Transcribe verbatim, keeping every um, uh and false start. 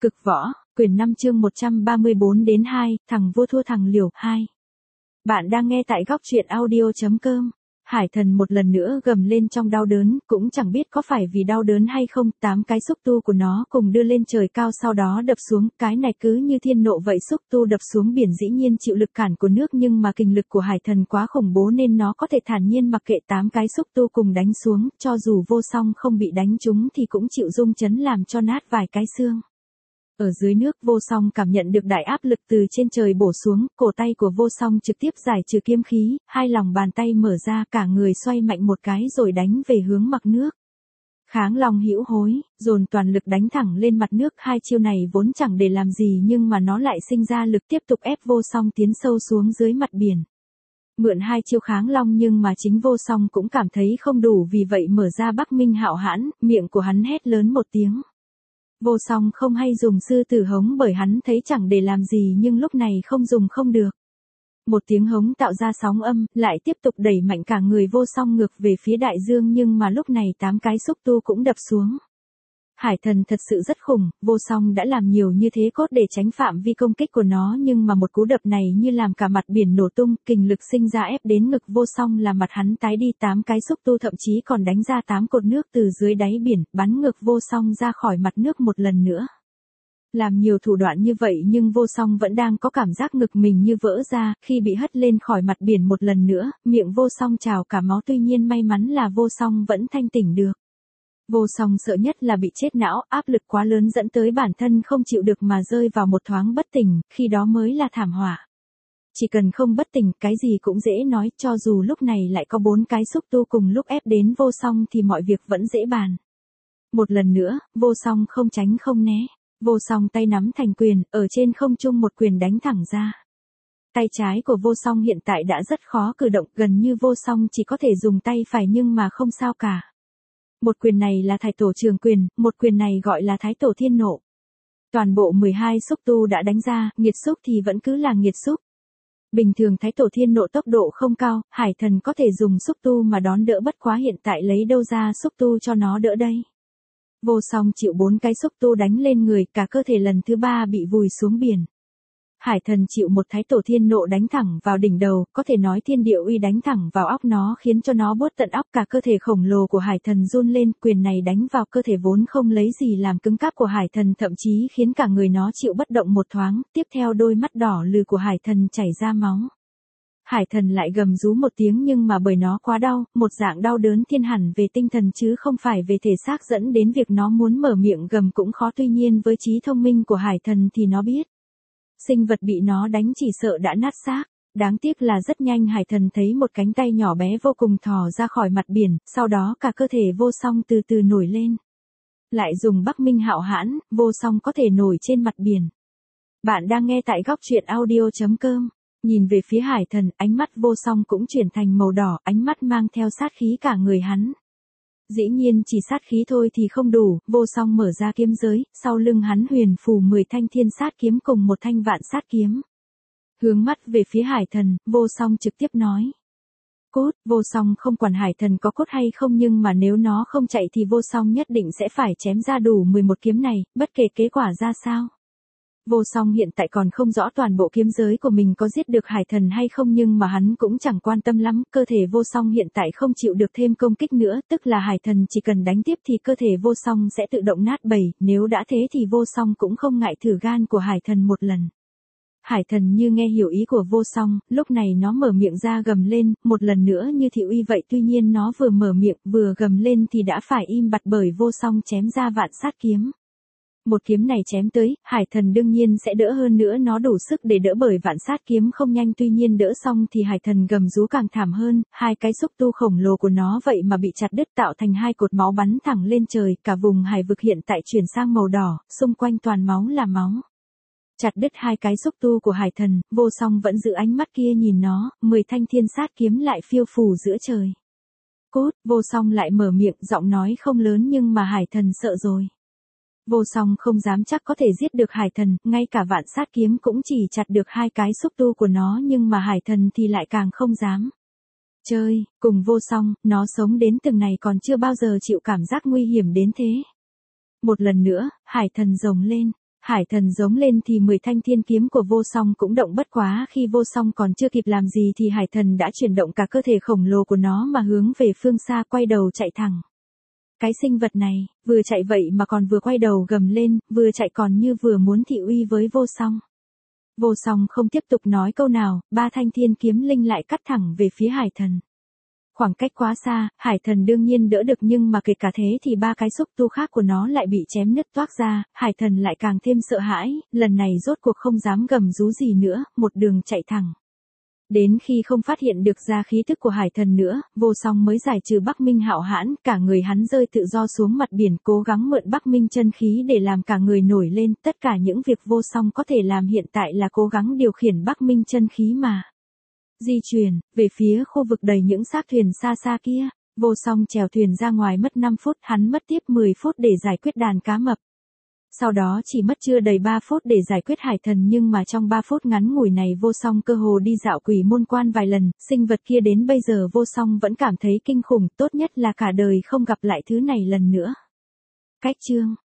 Cực võ, quyển năm chương một trăm ba mươi bốn đến hai, thằng vua thua thằng liều, hai. Bạn đang nghe tại góc truyện audio.com. Hải thần một lần nữa gầm lên trong đau đớn, cũng chẳng biết có phải vì đau đớn hay không, tám cái xúc tu của nó cùng đưa lên trời cao sau đó đập xuống, cái này cứ như thiên nộ vậy, xúc tu đập xuống biển dĩ nhiên chịu lực cản của nước nhưng mà kình lực của hải thần quá khủng bố nên nó có thể thản nhiên mặc kệ tám cái xúc tu cùng đánh xuống, cho dù vô song không bị đánh trúng thì cũng chịu rung chấn làm cho nát vài cái xương. Ở dưới nước vô song cảm nhận được đại áp lực từ trên trời bổ xuống, cổ tay của vô song trực tiếp giải trừ kiếm khí, hai lòng bàn tay mở ra, cả người xoay mạnh một cái rồi đánh về hướng mặt nước. Kháng Long hữu hối, dồn toàn lực đánh thẳng lên mặt nước, hai chiêu này vốn chẳng để làm gì nhưng mà nó lại sinh ra lực tiếp tục ép vô song tiến sâu xuống dưới mặt biển. Mượn hai chiêu Kháng Long nhưng mà chính vô song cũng cảm thấy không đủ, vì vậy mở ra Bắc Minh Hạo Hãn, miệng của hắn hét lớn một tiếng. Vô song không hay dùng sư tử hống bởi hắn thấy chẳng để làm gì nhưng lúc này không dùng không được. Một tiếng hống tạo ra sóng âm, lại tiếp tục đẩy mạnh cả người vô song ngược về phía đại dương nhưng mà lúc này tám cái xúc tu cũng đập xuống. Hải thần thật sự rất khủng, vô song đã làm nhiều như thế cốt để tránh phạm vi công kích của nó nhưng mà một cú đập này như làm cả mặt biển nổ tung, kình lực sinh ra ép đến ngực vô song là mặt hắn tái đi, tám cái xúc tu thậm chí còn đánh ra tám cột nước từ dưới đáy biển, bắn ngược vô song ra khỏi mặt nước một lần nữa. Làm nhiều thủ đoạn như vậy nhưng vô song vẫn đang có cảm giác ngực mình như vỡ ra, khi bị hất lên khỏi mặt biển một lần nữa, miệng vô song trào cả máu, tuy nhiên may mắn là vô song vẫn thanh tỉnh được. Vô song sợ nhất là bị chết não, áp lực quá lớn dẫn tới bản thân không chịu được mà rơi vào một thoáng bất tỉnh, khi đó mới là thảm họa. Chỉ cần không bất tỉnh, cái gì cũng dễ nói, cho dù lúc này lại có bốn cái xúc tu cùng lúc ép đến vô song thì mọi việc vẫn dễ bàn. Một lần nữa, vô song không tránh không né, vô song tay nắm thành quyền, ở trên không trung một quyền đánh thẳng ra. Tay trái của vô song hiện tại đã rất khó cử động, gần như vô song chỉ có thể dùng tay phải nhưng mà không sao cả. Một quyền này là Thái Tổ Trường Quyền, một quyền này gọi là Thái Tổ Thiên Nộ. Toàn bộ mười hai xúc tu đã đánh ra, nghiệt xúc thì vẫn cứ là nghiệt xúc. Bình thường Thái Tổ Thiên Nộ tốc độ không cao, hải thần có thể dùng xúc tu mà đón đỡ, bất quá hiện tại lấy đâu ra xúc tu cho nó đỡ đây. Vô song chịu bốn cái xúc tu đánh lên người, cả cơ thể lần thứ ba bị vùi xuống biển. Hải thần chịu một Thái Tổ Thiên Nộ đánh thẳng vào đỉnh đầu, có thể nói thiên địa uy đánh thẳng vào óc nó khiến cho nó buốt tận óc, cả cơ thể khổng lồ của hải thần run lên, quyền này đánh vào cơ thể vốn không lấy gì làm cứng cáp của hải thần, thậm chí khiến cả người nó chịu bất động một thoáng, tiếp theo đôi mắt đỏ lừ của hải thần chảy ra máu. Hải thần lại gầm rú một tiếng nhưng mà bởi nó quá đau, một dạng đau đớn thiên hẳn về tinh thần chứ không phải về thể xác, dẫn đến việc nó muốn mở miệng gầm cũng khó, tuy nhiên với trí thông minh của hải thần thì nó biết. Sinh vật bị nó đánh chỉ sợ đã nát xác. Đáng tiếc là rất nhanh hải thần thấy một cánh tay nhỏ bé vô cùng thò ra khỏi mặt biển, sau đó cả cơ thể vô song từ từ nổi lên. Lại dùng Bắc Minh Hạo Hãn, vô song có thể nổi trên mặt biển. Bạn đang nghe tại góc truyện audio.com. Nhìn về phía hải thần, ánh mắt vô song cũng chuyển thành màu đỏ, ánh mắt mang theo sát khí cả người hắn. Dĩ nhiên chỉ sát khí thôi thì không đủ, vô song mở ra kiếm giới, sau lưng hắn huyền phù mười thanh thiên sát kiếm cùng một thanh vạn sát kiếm. Hướng mắt về phía hải thần, vô song trực tiếp nói. Cốt, vô song không quản hải thần có cốt hay không nhưng mà nếu nó không chạy thì vô song nhất định sẽ phải chém ra đủ mười một kiếm này, bất kể kết quả ra sao. Vô song hiện tại còn không rõ toàn bộ kiếm giới của mình có giết được hải thần hay không nhưng mà hắn cũng chẳng quan tâm lắm, cơ thể vô song hiện tại không chịu được thêm công kích nữa, tức là hải thần chỉ cần đánh tiếp thì cơ thể vô song sẽ tự động nát bầy, nếu đã thế thì vô song cũng không ngại thử gan của hải thần một lần. Hải thần như nghe hiểu ý của vô song, lúc này nó mở miệng ra gầm lên, một lần nữa như thị uy vậy, tuy nhiên nó vừa mở miệng vừa gầm lên thì đã phải im bặt bởi vô song chém ra vạn sát kiếm. Một kiếm này chém tới, hải thần đương nhiên sẽ đỡ, hơn nữa nó đủ sức để đỡ bởi vạn sát kiếm không nhanh, tuy nhiên đỡ xong thì hải thần gầm rú càng thảm hơn, hai cái xúc tu khổng lồ của nó vậy mà bị chặt đứt tạo thành hai cột máu bắn thẳng lên trời, cả vùng hải vực hiện tại chuyển sang màu đỏ, xung quanh toàn máu là máu. Chặt đứt hai cái xúc tu của hải thần, vô song vẫn giữ ánh mắt kia nhìn nó, mười thanh thiên sát kiếm lại phiêu phù giữa trời. Cốt, vô song lại mở miệng, giọng nói không lớn nhưng mà hải thần sợ rồi. Vô song không dám chắc có thể giết được hải thần, ngay cả vạn sát kiếm cũng chỉ chặt được hai cái xúc tu của nó nhưng mà hải thần thì lại càng không dám. Chơi, cùng vô song, nó sống đến từng này còn chưa bao giờ chịu cảm giác nguy hiểm đến thế. Một lần nữa, hải thần rồng lên. Hải thần giống lên thì mười thanh thiên kiếm của vô song cũng động, bất quá khi vô song còn chưa kịp làm gì thì hải thần đã chuyển động cả cơ thể khổng lồ của nó mà hướng về phương xa, quay đầu chạy thẳng. Cái sinh vật này, vừa chạy vậy mà còn vừa quay đầu gầm lên, vừa chạy còn như vừa muốn thị uy với vô song. Vô song không tiếp tục nói câu nào, ba thanh thiên kiếm linh lại cắt thẳng về phía hải thần. Khoảng cách quá xa, hải thần đương nhiên đỡ được, nhưng mà kể cả thế thì ba cái xúc tu khác của nó lại bị chém nứt toác ra, hải thần lại càng thêm sợ hãi, lần này rốt cuộc không dám gầm rú gì nữa, một đường chạy thẳng. Đến khi không phát hiện được ra khí tức của hải thần nữa, vô song mới giải trừ Bắc Minh hạo hãn, cả người hắn rơi tự do xuống mặt biển, cố gắng mượn Bắc Minh chân khí để làm cả người nổi lên. Tất cả những việc vô song có thể làm hiện tại là cố gắng điều khiển Bắc Minh chân khí mà di chuyển về phía khu vực đầy những xác thuyền xa xa kia. Vô song chèo thuyền ra ngoài mất năm phút, hắn mất tiếp mười phút để giải quyết đàn cá mập. Sau đó chỉ mất chưa đầy ba phút để giải quyết hải thần, nhưng mà trong ba phút ngắn ngủi này vô song cơ hồ đi dạo quỷ môn quan vài lần, sinh vật kia đến bây giờ vô song vẫn cảm thấy kinh khủng, tốt nhất là cả đời không gặp lại thứ này lần nữa. Cách chương